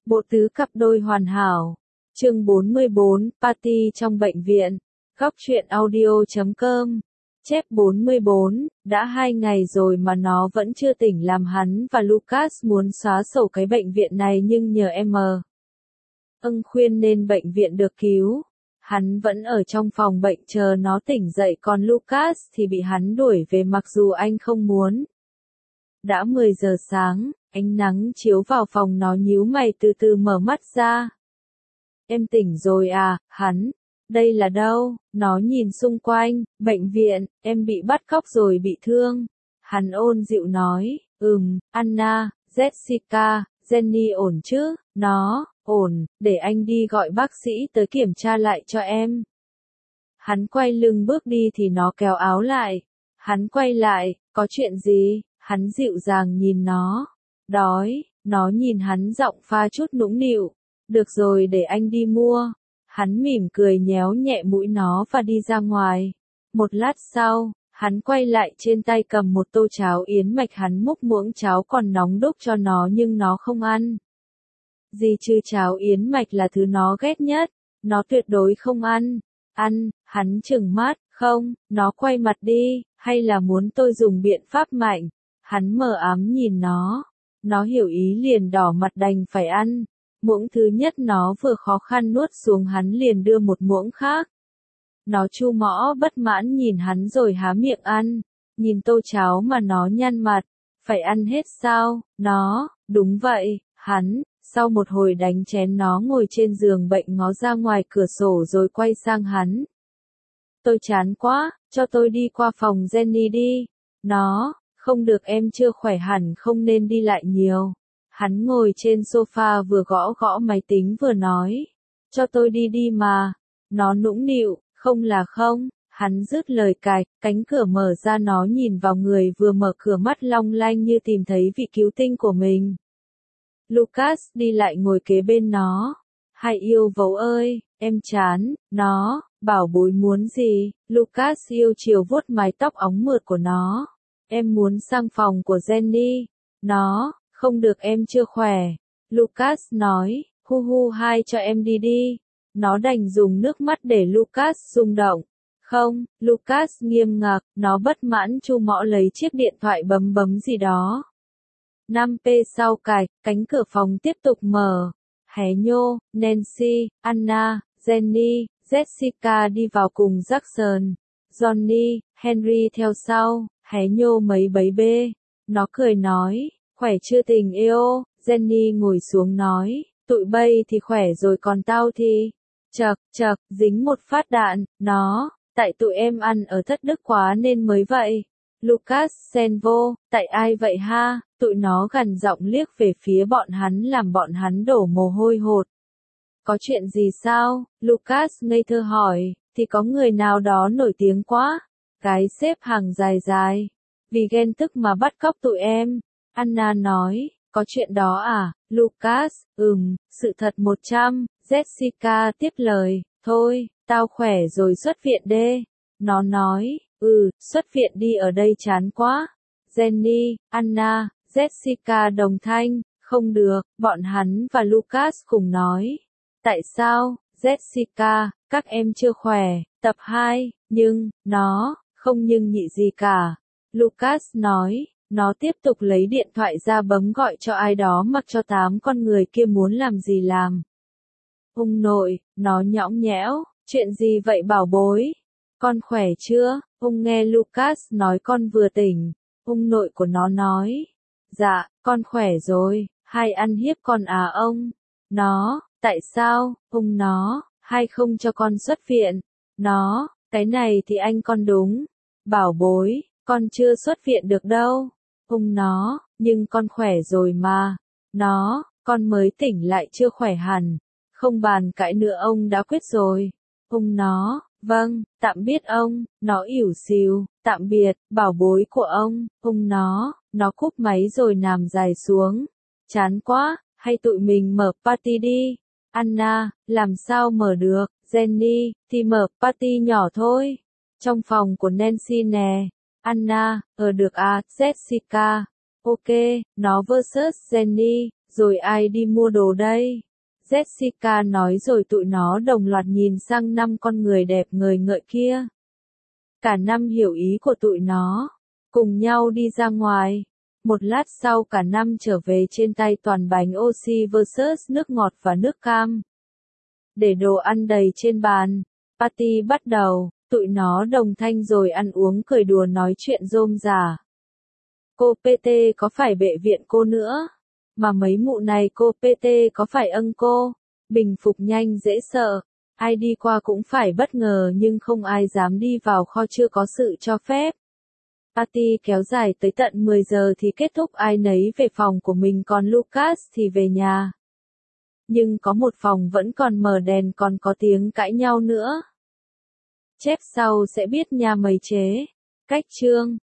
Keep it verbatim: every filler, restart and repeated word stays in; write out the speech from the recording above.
Bộ tứ cặp đôi hoàn hảo. Chương bốn mươi bốn, Party trong bệnh viện. Góc truyện audio chấm com. Chép bốn mươi bốn, đã hai ngày rồi mà nó vẫn chưa tỉnh, làm hắn và Lucas muốn xóa sổ cái bệnh viện này, nhưng nhờ em ưng khuyên nên bệnh viện được cứu. Hắn vẫn ở trong phòng bệnh chờ nó tỉnh dậy, còn Lucas thì bị hắn đuổi về mặc dù anh không muốn. Đã mười giờ sáng, ánh nắng chiếu vào phòng, nó nhíu mày từ từ mở mắt ra. Em tỉnh rồi à, hắn? Đây là đâu? Nó nhìn xung quanh, bệnh viện, em bị bắt cóc rồi bị thương. Hắn ôn dịu nói, ừm, Anna, Jessica, Jenny ổn chứ? Nó, ổn, để anh đi gọi bác sĩ tới kiểm tra lại cho em. Hắn quay lưng bước đi thì nó kéo áo lại. Hắn quay lại, có chuyện gì? Hắn dịu dàng nhìn nó. Đói, nó nhìn hắn giọng pha chút nũng nịu. Được rồi, để anh đi mua. Hắn mỉm cười nhéo nhẹ mũi nó và đi ra ngoài. Một lát sau, hắn quay lại, trên tay cầm một tô cháo yến mạch. Hắn múc muỗng cháo còn nóng đúc cho nó nhưng nó không ăn. Gì chứ, cháo yến mạch là thứ nó ghét nhất. Nó tuyệt đối không ăn. Ăn, hắn trừng mắt, không, nó quay mặt đi, hay là muốn tôi dùng biện pháp mạnh? Hắn mờ ám nhìn nó. Nó hiểu ý liền đỏ mặt đành phải ăn. Muỗng thứ nhất nó vừa khó khăn nuốt xuống, hắn liền đưa một muỗng khác. Nó chu mõ bất mãn nhìn hắn rồi há miệng ăn. Nhìn tô cháo mà nó nhăn mặt. Phải ăn hết sao? Nó, đúng vậy, hắn. Sau một hồi đánh chén, nó ngồi trên giường bệnh ngó ra ngoài cửa sổ rồi quay sang hắn. Tôi chán quá, cho tôi đi qua phòng Jenny đi. Nó, không được, em chưa khỏe hẳn, không nên đi lại nhiều. Hắn ngồi trên sofa vừa gõ gõ máy tính vừa nói. Cho tôi đi đi mà. Nó nũng nịu, không là không. Hắn dứt lời cài, cánh cửa mở ra, nó nhìn vào người vừa mở cửa, mắt long lanh như tìm thấy vị cứu tinh của mình. Lucas đi lại ngồi kế bên nó. Hai yêu vấu ơi, em chán, nó, bảo bối muốn gì? Lucas yêu chiều vuốt mái tóc óng mượt của nó. Em muốn sang phòng của Jenny. Nó, không được, em chưa khỏe. Lucas nói, hu hu hai cho em đi đi. Nó đành dùng nước mắt để Lucas rung động. Không, Lucas nghiêm ngặt, nó bất mãn chu mõ lấy chiếc điện thoại bấm bấm gì đó. năm phút sau cài, cánh cửa phòng tiếp tục mở. Hé nhô, Nancy, Anna, Jenny, Jessica đi vào cùng Jackson. Johnny, Henry theo sau, hé nhô mấy bấy bê. Nó cười nói, khỏe chưa tình yêu? Jenny ngồi xuống nói, tụi bay thì khỏe rồi còn tao thì... Chật, chật, dính một phát đạn, nó, tại tụi em ăn ở thất đức quá nên mới vậy. Lucas xen vô, tại ai vậy ha? Tụi nó gằn giọng liếc về phía bọn hắn làm bọn hắn đổ mồ hôi hột. Có chuyện gì sao? Lucas ngây thơ hỏi, thì có người nào đó nổi tiếng quá. Cái xếp hàng dài dài. Vì ghen tức mà bắt cóc tụi em. Anna nói, có chuyện đó à? Lucas, ừm, sự thật một trăm. Jessica tiếp lời, thôi, tao khỏe rồi, xuất viện đê. Nó nói, ừ, xuất viện đi, ở đây chán quá. Jenny, Anna, Jessica đồng thanh, không được, bọn hắn và Lucas cùng nói. Tại sao? Jessica, các em chưa khỏe. Tập hai, nhưng, nó, không nhưng nhị gì cả. Lucas nói, nó tiếp tục lấy điện thoại ra bấm gọi cho ai đó, mặc cho tám con người kia muốn làm gì làm. Ông nội, nó nhõng nhẽo, chuyện gì vậy bảo bối? Con khỏe chưa? Ông nghe Lucas nói con vừa tỉnh. Ông nội của nó nói, dạ, con khỏe rồi, hai ăn hiếp con à ông? Nó, tại sao, ông nó, hai không cho con xuất viện? Nó, cái này thì anh con đúng. Bảo bối, con chưa xuất viện được đâu. Ông nó, nhưng con khỏe rồi mà. Nó, con mới tỉnh lại chưa khỏe hẳn. Không bàn cãi nữa, ông đã quyết rồi. Ông nó, vâng, tạm biệt ông. Nó ỉu xìu, tạm biệt, bảo bối của ông. Ông nó, nó cúp máy rồi nằm dài xuống. Chán quá, hay tụi mình mở party đi. Anna, làm sao mở được? Jenny, thì mở party nhỏ thôi. Trong phòng của Nancy nè. Anna, ờ được à, Jessica. Ok, nó versus Jenny. Rồi ai đi mua đồ đây? Jessica nói rồi tụi nó đồng loạt nhìn sang năm con người đẹp ngời ngợi kia. Cả năm hiểu ý của tụi nó, cùng nhau đi ra ngoài. Một lát sau cả năm trở về trên tay toàn bánh oxy versus nước ngọt và nước cam. Để đồ ăn đầy trên bàn, party bắt đầu, tụi nó đồng thanh rồi ăn uống cười đùa nói chuyện rôm rả. Cô pê tê có phải bệ viện cô nữa? Mà mấy mụ này cô pê tê có phải âng cô? Bình phục nhanh dễ sợ. Ai đi qua cũng phải bất ngờ nhưng không ai dám đi vào kho chưa có sự cho phép. Party kéo dài tới tận mười giờ thì kết thúc, ai nấy về phòng của mình còn Lucas thì về nhà. Nhưng có một phòng vẫn còn mở đèn, còn có tiếng cãi nhau nữa. Chép sau sẽ biết nha mày chế. Cách chương